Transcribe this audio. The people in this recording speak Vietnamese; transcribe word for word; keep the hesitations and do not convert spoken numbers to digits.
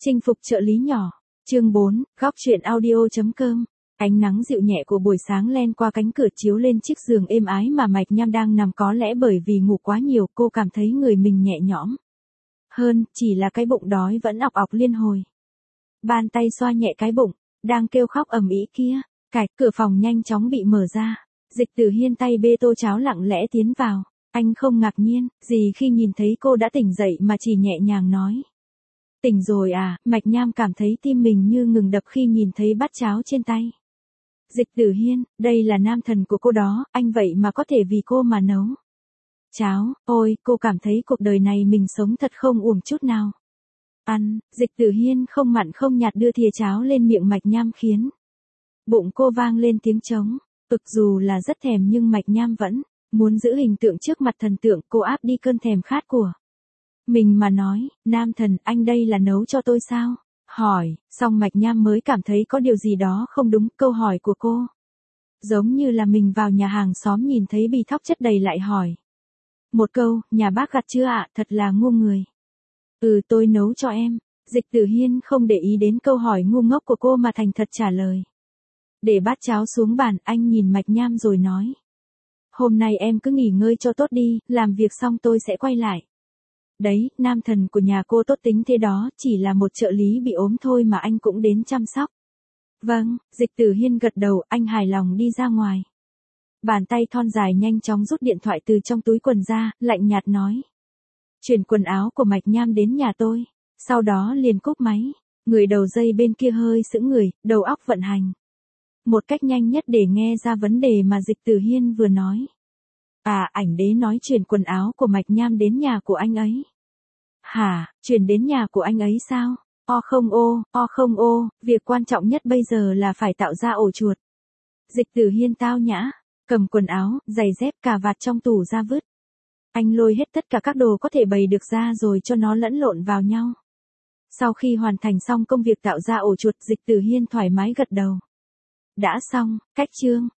Chinh phục trợ lý nhỏ. Chương bốn, góc truyện audio.com. Ánh nắng dịu nhẹ của buổi sáng len qua cánh cửa chiếu lên chiếc giường êm ái mà Mạch Nham đang nằm, có lẽ bởi vì ngủ quá nhiều cô cảm thấy người mình nhẹ nhõm. Hơn, chỉ là cái bụng đói vẫn ọc ọc liên hồi. Bàn tay xoa nhẹ cái bụng, đang kêu khóc ầm ĩ kia. Cạch, cửa phòng nhanh chóng bị mở ra. Dịch Tử Hiên tay bê tô cháo lặng lẽ tiến vào. Anh không ngạc nhiên gì khi nhìn thấy cô đã tỉnh dậy mà chỉ nhẹ nhàng nói. Tỉnh rồi à? Mạch Nham cảm thấy tim mình như ngừng đập khi nhìn thấy bát cháo trên tay. Dịch Tử Hiên, đây là nam thần của cô đó, anh vậy mà có thể vì cô mà nấu cháo. Ôi, cô cảm thấy cuộc đời này mình sống thật không uổng chút nào. Ăn. Dịch Tử Hiên không mặn không nhạt đưa thìa cháo lên miệng Mạch Nham khiến bụng cô vang lên tiếng trống. Thực dù là rất thèm nhưng Mạch Nham vẫn muốn giữ hình tượng trước mặt thần tượng, cô áp đi cơn thèm khát của mình mà nói, nam thần, anh đây là nấu cho tôi sao? Hỏi, xong Mạch Nham mới cảm thấy có điều gì đó không đúng, câu hỏi của cô giống như là mình vào nhà hàng xóm nhìn thấy bì thóc chất đầy lại hỏi một câu, nhà bác gặt chưa ạ? Thật là ngu người. Ừ, tôi nấu cho em. Dịch Tử Hiên không để ý đến câu hỏi ngu ngốc của cô mà thành thật trả lời. Để bát cháo xuống bàn, anh nhìn Mạch Nham rồi nói. Hôm nay em cứ nghỉ ngơi cho tốt đi, làm việc xong tôi sẽ quay lại. Đấy, nam thần của nhà cô tốt tính thế đó, chỉ là một trợ lý bị ốm thôi mà anh cũng đến chăm sóc. Vâng, Dịch Tử Hiên gật đầu, anh hài lòng đi ra ngoài. Bàn tay thon dài nhanh chóng rút điện thoại từ trong túi quần ra, lạnh nhạt nói. Chuyển quần áo của Mạch Nham đến nhà tôi. Sau đó liền cúp máy. Người đầu dây bên kia hơi sững người, đầu óc vận hành một cách nhanh nhất để nghe ra vấn đề mà Dịch Tử Hiên vừa nói. À, ảnh đế nói chuyển quần áo của Mạch Nham đến nhà của anh ấy. Hả, chuyển đến nhà của anh ấy sao? O không ô, o không ô, việc quan trọng nhất bây giờ là phải tạo ra ổ chuột. Dịch Tử Hiên tao nhã, cầm quần áo, giày dép, cà vạt trong tủ ra vứt. Anh lôi hết tất cả các đồ có thể bày được ra rồi cho nó lẫn lộn vào nhau. Sau khi hoàn thành xong công việc tạo ra ổ chuột, Dịch Tử Hiên thoải mái gật đầu. Đã xong, cách chương.